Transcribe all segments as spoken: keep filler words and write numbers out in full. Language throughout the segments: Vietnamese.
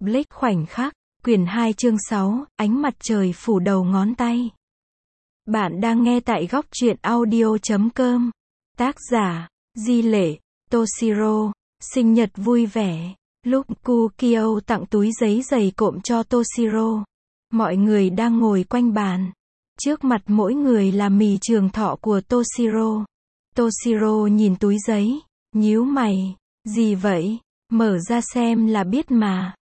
Blake khoảnh khắc, quyển hai chương sáu, ánh mặt trời phủ đầu ngón tay. Bạn đang nghe tại góc truyện audio chấm com. Tác giả, Di Lệ, Toshiro, sinh nhật vui vẻ. Lúc Kukio tặng túi giấy dày cộm cho Toshiro, mọi người đang ngồi quanh bàn. Trước mặt mỗi người là mì trường thọ của Toshiro. Toshiro nhìn túi giấy, nhíu mày, gì vậy? Mở ra xem là biết mà.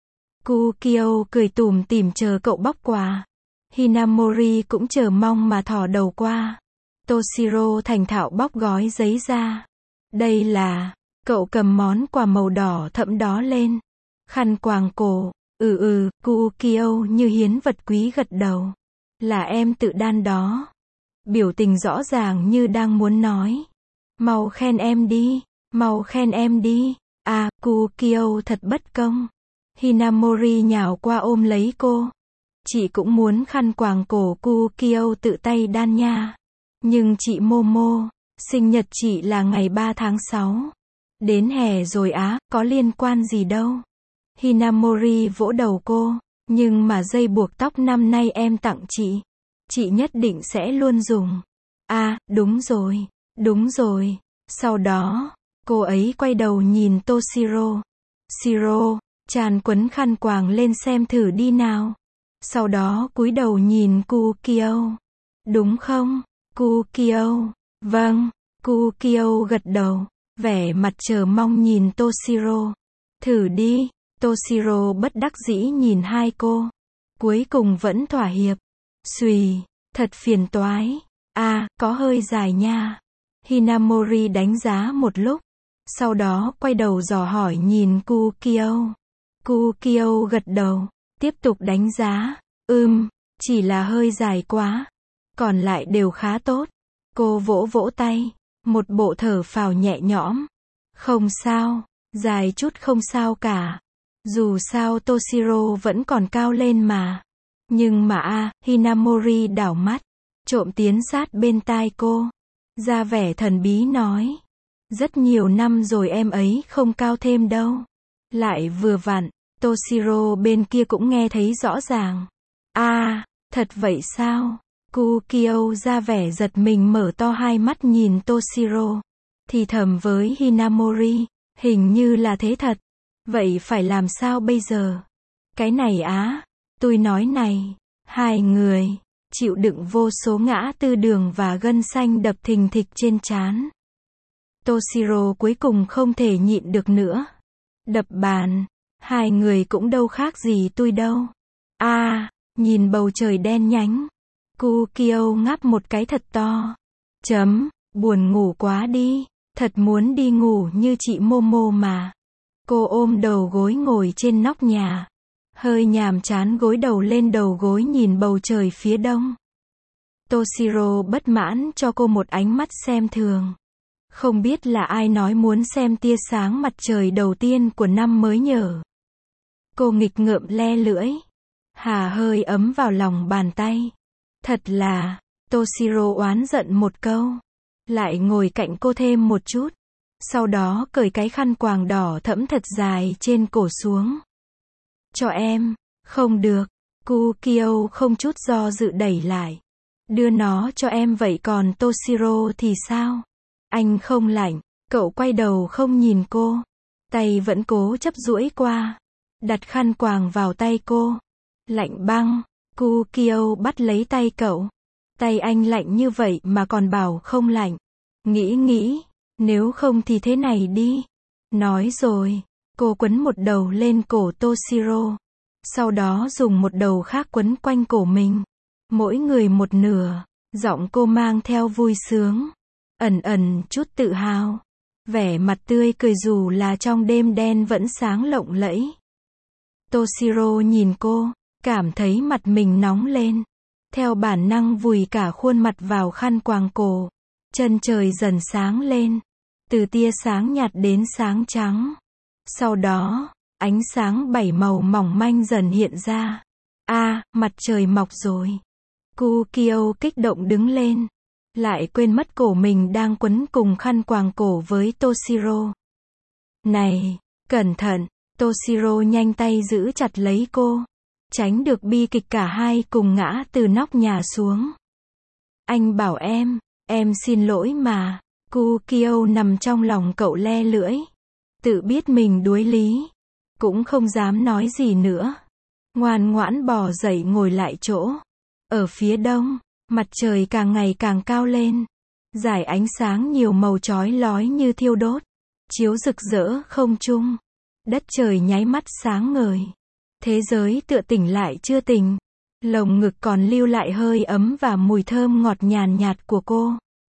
Kukio cười tủm tỉm chờ cậu bóc quà. Hinamori cũng chờ mong mà thò đầu qua. Toshiro thành thạo bóc gói giấy ra. Đây là, cậu cầm món quà màu đỏ thẫm đó lên. Khăn quàng cổ, ừ ừ, Kukio như hiến vật quý gật đầu. Là em tự đan đó. Biểu tình rõ ràng như đang muốn nói. Mau khen em đi, mau khen em đi. À, Kukio thật bất công. Hinamori nhào qua ôm lấy cô. Chị cũng muốn khăn quàng cổ Kukio tự tay đan nha. Nhưng chị Momo, sinh nhật chị là ngày ba tháng sáu. Đến hè rồi á, có liên quan gì đâu. Hinamori vỗ đầu cô. Nhưng mà dây buộc tóc năm nay em tặng chị. Chị nhất định sẽ luôn dùng. À, đúng rồi, đúng rồi. Sau đó, cô ấy quay đầu nhìn Toshiro. Shiro, tràn quấn khăn quàng lên xem thử đi nào. Sau đó cúi đầu nhìn Kukio. Đúng không, Kukio? Vâng, Kukio gật đầu, vẻ mặt chờ mong nhìn Toshiro. Thử đi. Toshiro bất đắc dĩ nhìn hai cô. Cuối cùng vẫn thỏa hiệp. Xùy, thật phiền toái. À, có hơi dài nha. Hinamori đánh giá một lúc. Sau đó quay đầu dò hỏi nhìn Kukio. Kukio gật đầu, tiếp tục đánh giá. Ừm, chỉ là hơi dài quá. Còn lại đều khá tốt. Cô vỗ vỗ tay. Một bộ thở phào nhẹ nhõm. Không sao, dài chút không sao cả. Dù sao Toshiro vẫn còn cao lên mà. Nhưng mà a, à, Hinamori đảo mắt, trộm tiến sát bên tai cô. Ra vẻ thần bí nói. Rất nhiều năm rồi em ấy không cao thêm đâu. Lại vừa vặn, Toshiro bên kia cũng nghe thấy rõ ràng. À, thật vậy sao? Kukio ra vẻ giật mình mở to hai mắt nhìn Toshiro. Thì thầm với Hinamori, hình như là thế thật. Vậy phải làm sao bây giờ? Cái này á, tôi nói này, hai người, chịu đựng vô số ngã tư đường và gân xanh đập thình thịch trên trán. Toshiro cuối cùng không thể nhịn được nữa. Đập bàn, hai người cũng đâu khác gì tôi đâu. À, nhìn bầu trời đen nhánh. Kukio ngáp một cái thật to. Chấm, buồn ngủ quá đi, thật muốn đi ngủ như chị Momo mà. Cô ôm đầu gối ngồi trên nóc nhà. Hơi nhàm chán gối đầu lên đầu gối nhìn bầu trời phía đông. Toshiro bất mãn cho cô một ánh mắt xem thường. Không biết là ai nói muốn xem tia sáng mặt trời đầu tiên của năm mới nhở. Cô nghịch ngợm le lưỡi. Hà hơi ấm vào lòng bàn tay. Thật là, Toshiro oán giận một câu. Lại ngồi cạnh cô thêm một chút. Sau đó cởi cái khăn quàng đỏ thẫm thật dài trên cổ xuống. Cho em, không được. Kukio không chút do dự đẩy lại. Đưa nó cho em vậy còn Toshiro thì sao? Anh không lạnh. Cậu quay đầu không nhìn cô. Tay vẫn cố chấp duỗi qua. Đặt khăn quàng vào tay cô. Lạnh băng. Kukio bắt lấy tay cậu. Tay anh lạnh như vậy mà còn bảo không lạnh. Nghĩ nghĩ. Nếu không thì thế này đi. Nói rồi, cô quấn một đầu lên cổ Toshiro. Sau đó dùng một đầu khác quấn quanh cổ mình. Mỗi người một nửa. Giọng cô mang theo vui sướng. Ẩn ẩn chút tự hào. Vẻ mặt tươi cười dù là trong đêm đen vẫn sáng lộng lẫy. Toshiro nhìn cô, cảm thấy mặt mình nóng lên. Theo bản năng vùi cả khuôn mặt vào khăn quàng cổ. Chân trời dần sáng lên. Từ tia sáng nhạt đến sáng trắng. Sau đó, ánh sáng bảy màu mỏng manh dần hiện ra. À, mặt trời mọc rồi. Kukio kích động đứng lên. Lại quên mất cổ mình đang quấn cùng khăn quàng cổ với Toshiro. Này, cẩn thận, Toshiro nhanh tay giữ chặt lấy cô, tránh được bi kịch cả hai cùng ngã từ nóc nhà xuống. Anh bảo em, em xin lỗi mà. Kukio nằm trong lòng cậu le lưỡi. Tự biết mình đuối lý. Cũng không dám nói gì nữa. Ngoan ngoãn bò dậy ngồi lại chỗ. Ở phía đông, mặt trời càng ngày càng cao lên. Dải ánh sáng nhiều màu chói lói như thiêu đốt. Chiếu rực rỡ không trung. Đất trời nháy mắt sáng ngời. Thế giới tựa tỉnh lại chưa tỉnh. Lồng ngực còn lưu lại hơi ấm và mùi thơm ngọt nhàn nhạt của cô.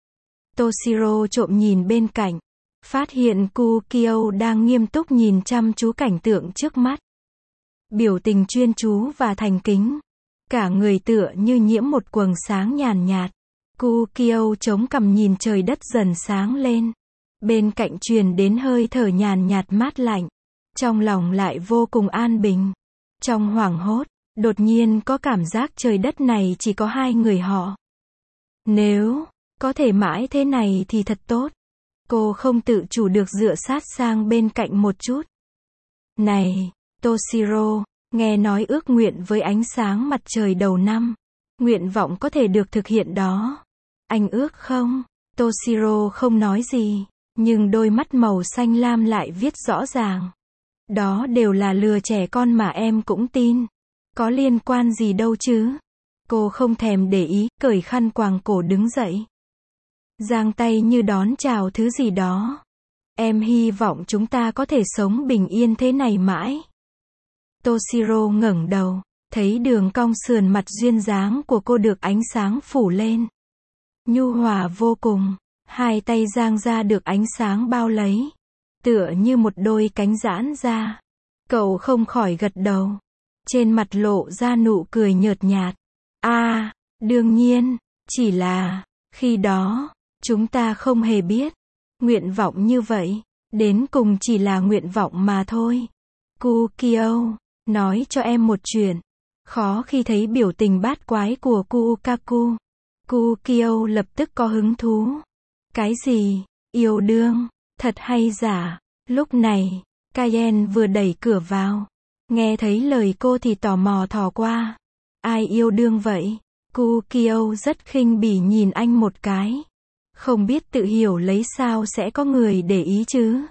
Toshiro trộm nhìn bên cạnh. Phát hiện Kukio đang nghiêm túc nhìn chăm chú cảnh tượng trước mắt. Biểu tình chuyên chú và thành kính. Cả người tựa như nhiễm một quầng sáng nhàn nhạt. Kukio chống cằm nhìn trời đất dần sáng lên. Bên cạnh truyền đến hơi thở nhàn nhạt mát lạnh. Trong lòng lại vô cùng an bình. Trong hoảng hốt, đột nhiên có cảm giác trời đất này chỉ có hai người họ. Nếu có thể mãi thế này thì thật tốt. Cô không tự chủ được dựa sát sang bên cạnh một chút. Này, Toshiro, nghe nói ước nguyện với ánh sáng mặt trời đầu năm. Nguyện vọng có thể được thực hiện đó. Anh ước không? Toshiro không nói gì, nhưng đôi mắt màu xanh lam lại viết rõ ràng. Đó đều là lừa trẻ con mà em cũng tin. Có liên quan gì đâu chứ? Cô không thèm để ý, cởi khăn quàng cổ đứng dậy. Giang tay như đón chào thứ gì đó. Em hy vọng chúng ta có thể sống bình yên thế này mãi. Toshiro ngẩng đầu, thấy đường cong sườn mặt duyên dáng của cô được ánh sáng phủ lên. Nhu hòa vô cùng, hai tay giang ra được ánh sáng bao lấy. Tựa như một đôi cánh giãn ra. Cậu không khỏi gật đầu. Trên mặt lộ ra nụ cười nhợt nhạt. A, à, đương nhiên, chỉ là, khi đó, chúng ta không hề biết. Nguyện vọng như vậy, đến cùng chỉ là nguyện vọng mà thôi. Kukio, nói cho em một chuyện. Khó khi thấy biểu tình bát quái của Kukaku. Kukio lập tức có hứng thú. Cái gì? Yêu đương? Thật hay giả? Lúc này, Kaien vừa đẩy cửa vào. Nghe thấy lời cô thì tò mò thò qua. Ai yêu đương vậy? Kukio rất khinh bỉ nhìn anh một cái. Không biết tự hiểu lấy sao sẽ có người để ý chứ.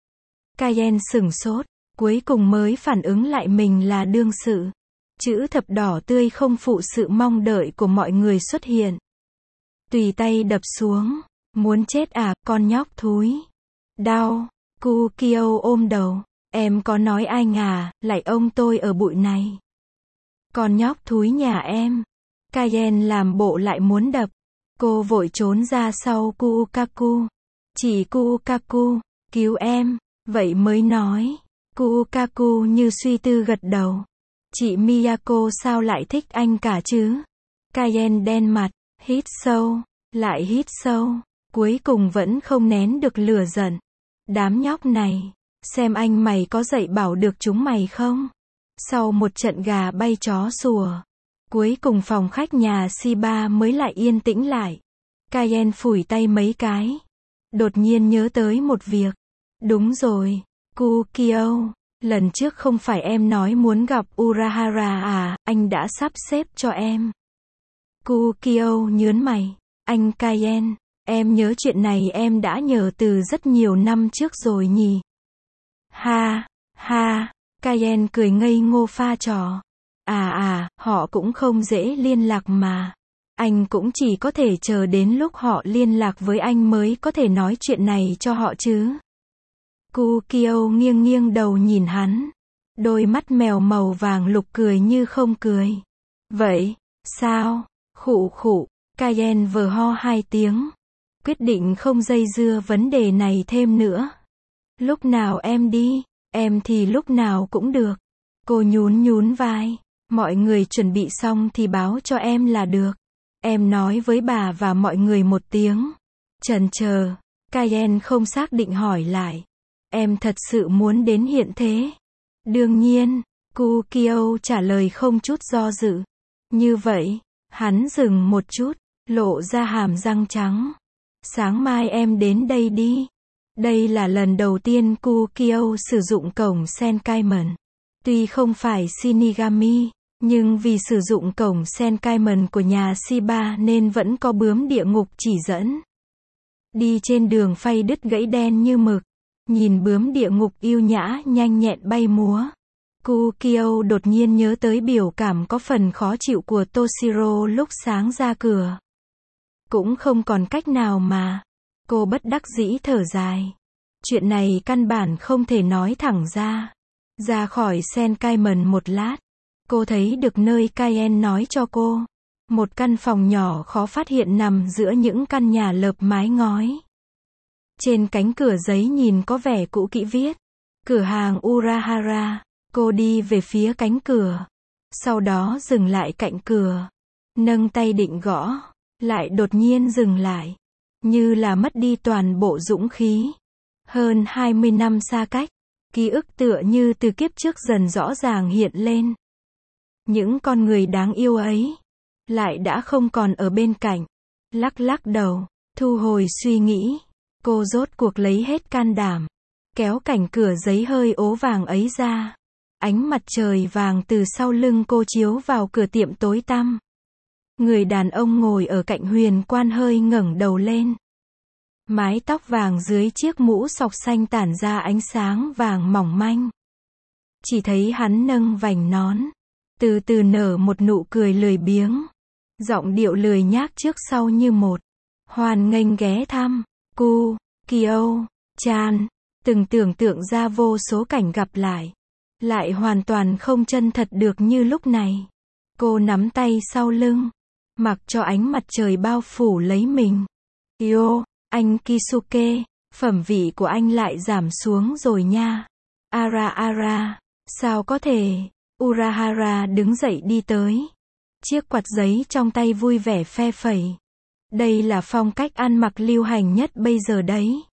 Kaien sửng sốt, cuối cùng mới phản ứng lại mình là đương sự. Chữ thập đỏ tươi không phụ sự mong đợi của mọi người xuất hiện. Tùy tay đập xuống. Muốn chết à, con nhóc thúi. Đau. Kukio ôm đầu. Em có nói anh à, lại ông tôi ở bụi này. Con nhóc thúi nhà em. Kaien làm bộ lại muốn đập. Cô vội trốn ra sau Kukaku. Chị Kukaku, cứu em. Vậy mới nói. Kukaku như suy tư gật đầu. Chị Miyako sao lại thích anh cả chứ? Kaien đen mặt, hít sâu, lại hít sâu. Cuối cùng vẫn không nén được lửa giận. Đám nhóc này, xem anh mày có dạy bảo được chúng mày không? Sau một trận gà bay chó sủa, cuối cùng phòng khách nhà Shiba mới lại yên tĩnh lại. Kaien phủi tay mấy cái. Đột nhiên nhớ tới một việc. Đúng rồi, Kukio, lần trước không phải em nói muốn gặp Urahara à, anh đã sắp xếp cho em. Kukio nhớn mày. Anh Kaien, em nhớ chuyện này em đã nhờ từ rất nhiều năm trước rồi nhỉ? Ha, ha, Kaien cười ngây ngô pha trò. À à, họ cũng không dễ liên lạc mà. Anh cũng chỉ có thể chờ đến lúc họ liên lạc với anh mới có thể nói chuyện này cho họ chứ. Kukio nghiêng nghiêng đầu nhìn hắn. Đôi mắt mèo màu vàng lục cười như không cười. Vậy, sao? Khụ khụ, Kaien vừa ho hai tiếng. Quyết định không dây dưa vấn đề này thêm nữa. Lúc nào em đi, em thì lúc nào cũng được. Cô nhún nhún vai. Mọi người chuẩn bị xong thì báo cho em là được. Em nói với bà và mọi người một tiếng. Chần chờ, Kaien không xác định hỏi lại. Em thật sự muốn đến hiện thế? Đương nhiên, Kukio trả lời không chút do dự. Như vậy, hắn dừng một chút, lộ ra hàm răng trắng. Sáng mai em đến đây đi. Đây là lần đầu tiên Kukio sử dụng cổng Senkaimon. Tuy không phải Shinigami, nhưng vì sử dụng cổng Senkaimon của nhà Shiba nên vẫn có bướm địa ngục chỉ dẫn. Đi trên đường phay đứt gãy đen như mực, nhìn bướm địa ngục yêu nhã nhanh nhẹn bay múa. Kukio đột nhiên nhớ tới biểu cảm có phần khó chịu của Toshiro lúc sáng ra cửa. Cũng không còn cách nào mà. Cô bất đắc dĩ thở dài. Chuyện này căn bản không thể nói thẳng ra. Ra khỏi Senkaimon một lát, cô thấy được nơi Kaien nói cho cô. Một căn phòng nhỏ khó phát hiện nằm giữa những căn nhà lợp mái ngói. Trên cánh cửa giấy nhìn có vẻ cũ kỹ viết cửa hàng Urahara. Cô đi về phía cánh cửa, sau đó dừng lại cạnh cửa, nâng tay định gõ, lại đột nhiên dừng lại, như là mất đi toàn bộ dũng khí. Hơn hai mươi năm xa cách, ký ức tựa như từ kiếp trước dần rõ ràng hiện lên. Những con người đáng yêu ấy, lại đã không còn ở bên cạnh. Lắc lắc đầu, thu hồi suy nghĩ, cô rốt cuộc lấy hết can đảm, kéo cảnh cửa giấy hơi ố vàng ấy ra. Ánh mặt trời vàng từ sau lưng cô chiếu vào cửa tiệm tối tăm. Người đàn ông ngồi ở cạnh huyền quan hơi ngẩng đầu lên. Mái tóc vàng dưới chiếc mũ sọc xanh tản ra ánh sáng vàng mỏng manh. Chỉ thấy hắn nâng vành nón, từ từ nở một nụ cười lười biếng. Giọng điệu lười nhác trước sau như một. Hoan nghênh ghé thăm, Kukio chan. Từng tưởng tượng ra vô số cảnh gặp lại. Lại hoàn toàn không chân thật được như lúc này. Cô nắm tay sau lưng, mặc cho ánh mặt trời bao phủ lấy mình. Yo, anh Kisuke, phẩm vị của anh lại giảm xuống rồi nha. Ara ara, sao có thể? Urahara đứng dậy đi tới. Chiếc quạt giấy trong tay vui vẻ phe phẩy. Đây là phong cách ăn mặc lưu hành nhất bây giờ đấy.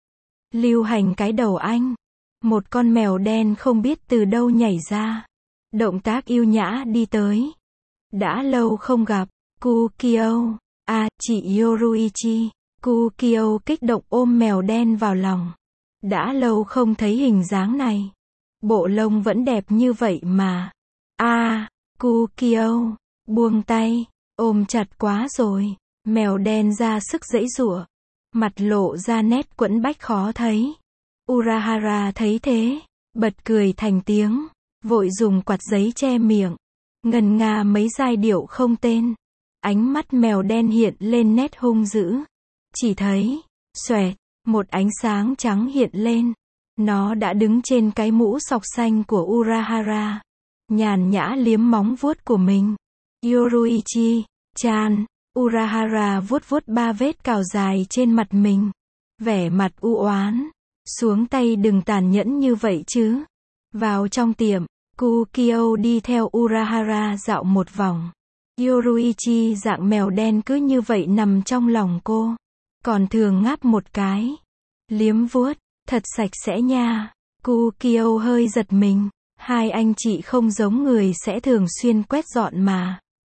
Lưu hành cái đầu anh. Một con mèo đen không biết từ đâu nhảy ra. Động tác yêu nhã đi tới. Đã lâu không gặp. Kukio. À, chị Yoruichi. Kukio kích động ôm mèo đen vào lòng. Đã lâu không thấy hình dáng này. Bộ lông vẫn đẹp như vậy mà. À, Kukio. Buông tay. Ôm chặt quá rồi. Mèo đen ra sức giãy giụa. Mặt lộ ra nét quẫn bách khó thấy. Urahara thấy thế, bật cười thành tiếng, vội dùng quạt giấy che miệng, ngân nga mấy giai điệu không tên. Ánh mắt mèo đen hiện lên nét hung dữ. Chỉ thấy, xoẹt, một ánh sáng trắng hiện lên. Nó đã đứng trên cái mũ sọc xanh của Urahara, nhàn nhã liếm móng vuốt của mình. Yoruichi chan. Urahara vuốt vuốt ba vết cào dài trên mặt mình, vẻ mặt u oán. Xuống tay đừng tàn nhẫn như vậy chứ. Vào trong tiệm, Kukio đi theo Urahara dạo một vòng. Yoruichi dạng mèo đen cứ như vậy nằm trong lòng cô. Còn thường ngáp một cái. Liếm vuốt, thật sạch sẽ nha. Kukio hơi giật mình. Hai anh chị không giống người sẽ thường xuyên quét dọn mà.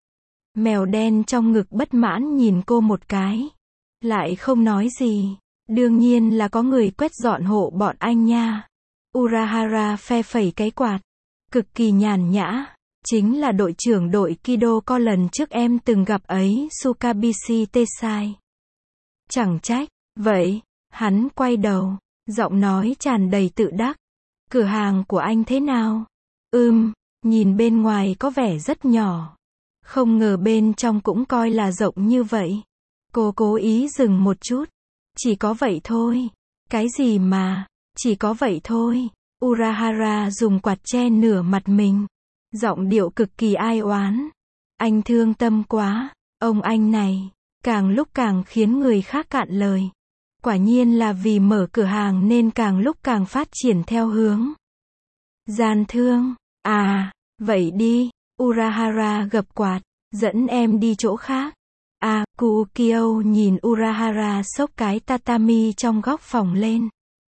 Mèo đen trong ngực bất mãn nhìn cô một cái. Lại không nói gì. Đương nhiên là có người quét dọn hộ bọn anh nha. Urahara phe phẩy cái quạt. Cực kỳ nhàn nhã. Chính là đội trưởng đội Kido co lần trước em từng gặp ấy, Sukabishi Tesai. Chẳng trách. Vậy, hắn quay đầu. Giọng nói tràn đầy tự đắc. Cửa hàng của anh thế nào? Ừm, nhìn bên ngoài có vẻ rất nhỏ. Không ngờ bên trong cũng coi là rộng như vậy. Cô cố ý dừng một chút. Chỉ có vậy thôi. Cái gì mà, chỉ có vậy thôi. Urahara dùng quạt che nửa mặt mình. Giọng điệu cực kỳ ai oán. Anh thương tâm quá. Ông anh này, càng lúc càng khiến người khác cạn lời. Quả nhiên là vì mở cửa hàng nên càng lúc càng phát triển theo hướng gian thương. À, vậy đi. Urahara gập quạt, dẫn em đi chỗ khác. À, Kukio nhìn Urahara xốc cái tatami trong góc phòng lên.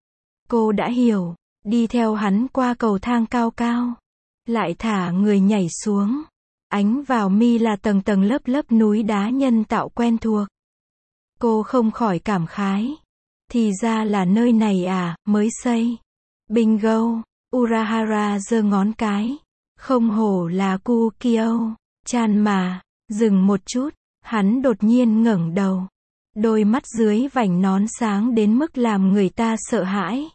Cô đã hiểu, đi theo hắn qua cầu thang cao cao. Lại thả người nhảy xuống. Ánh vào mi là tầng tầng lớp lớp núi đá nhân tạo quen thuộc. Cô không khỏi cảm khái. Thì ra là nơi này à, mới xây. Bingo, Urahara giơ ngón cái. Không hổ là Kukio, chan mà, dừng một chút, hắn đột nhiên ngẩng đầu. Đôi mắt dưới vành nón sáng đến mức làm người ta sợ hãi.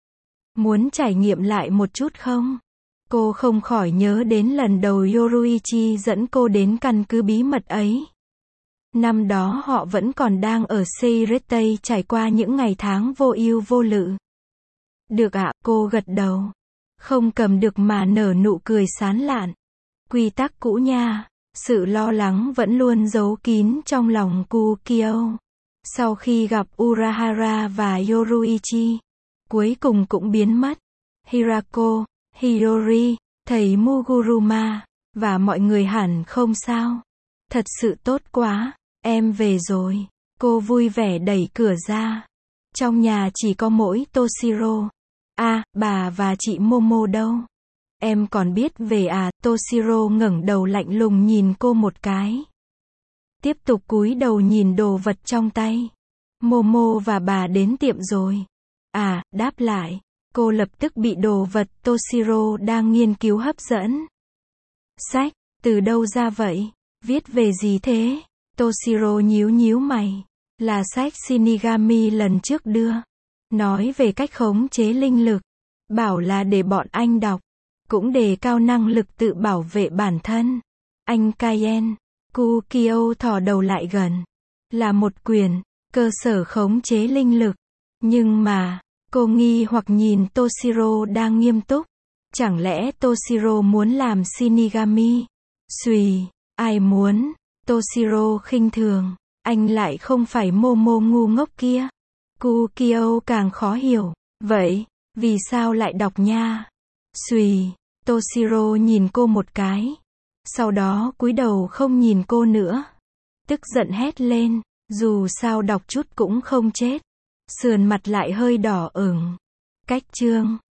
Muốn trải nghiệm lại một chút không? Cô không khỏi nhớ đến lần đầu Yoruichi dẫn cô đến căn cứ bí mật ấy. Năm đó họ vẫn còn đang ở Seiretei trải qua những ngày tháng vô ưu vô lự. Được ạ, cô gật đầu. Không cầm được mà nở nụ cười sán lạn. Quy tắc cũ nha. Sự lo lắng vẫn luôn giấu kín trong lòng Kukio. Sau khi gặp Urahara và Yoruichi, cuối cùng cũng biến mất. Hirako, Hiyori, thầy Muguruma, và mọi người hẳn không sao. Thật sự tốt quá, em về rồi. Cô vui vẻ đẩy cửa ra. Trong nhà chỉ có mỗi Toshiro. À, bà và chị Momo đâu? Em còn biết về à? Toshiro ngẩng đầu lạnh lùng nhìn cô một cái. Tiếp tục cúi đầu nhìn đồ vật trong tay. Momo và bà đến tiệm rồi. À, đáp lại. Cô lập tức bị đồ vật Toshiro đang nghiên cứu hấp dẫn. Sách, từ đâu ra vậy? Viết về gì thế? Toshiro nhíu nhíu mày. Là sách Shinigami lần trước đưa. Nói về cách khống chế linh lực. Bảo là để bọn anh đọc. Cũng đề cao năng lực tự bảo vệ bản thân. Anh Kaien. Kukio thò đầu lại gần. Là một quyển, cơ sở khống chế linh lực. Nhưng mà, cô nghi hoặc nhìn Toshiro đang nghiêm túc. Chẳng lẽ Toshiro muốn làm Shinigami? Xùy, ai muốn? Toshiro khinh thường. Anh lại không phải Momo ngu ngốc kia. Kukio càng khó hiểu. Vậy, vì sao lại đọc nha? Xùy, Toshiro nhìn cô một cái. Sau đó cúi đầu không nhìn cô nữa. Tức giận hét lên. Dù sao đọc chút cũng không chết. Sườn mặt lại hơi đỏ ửng. Cách chương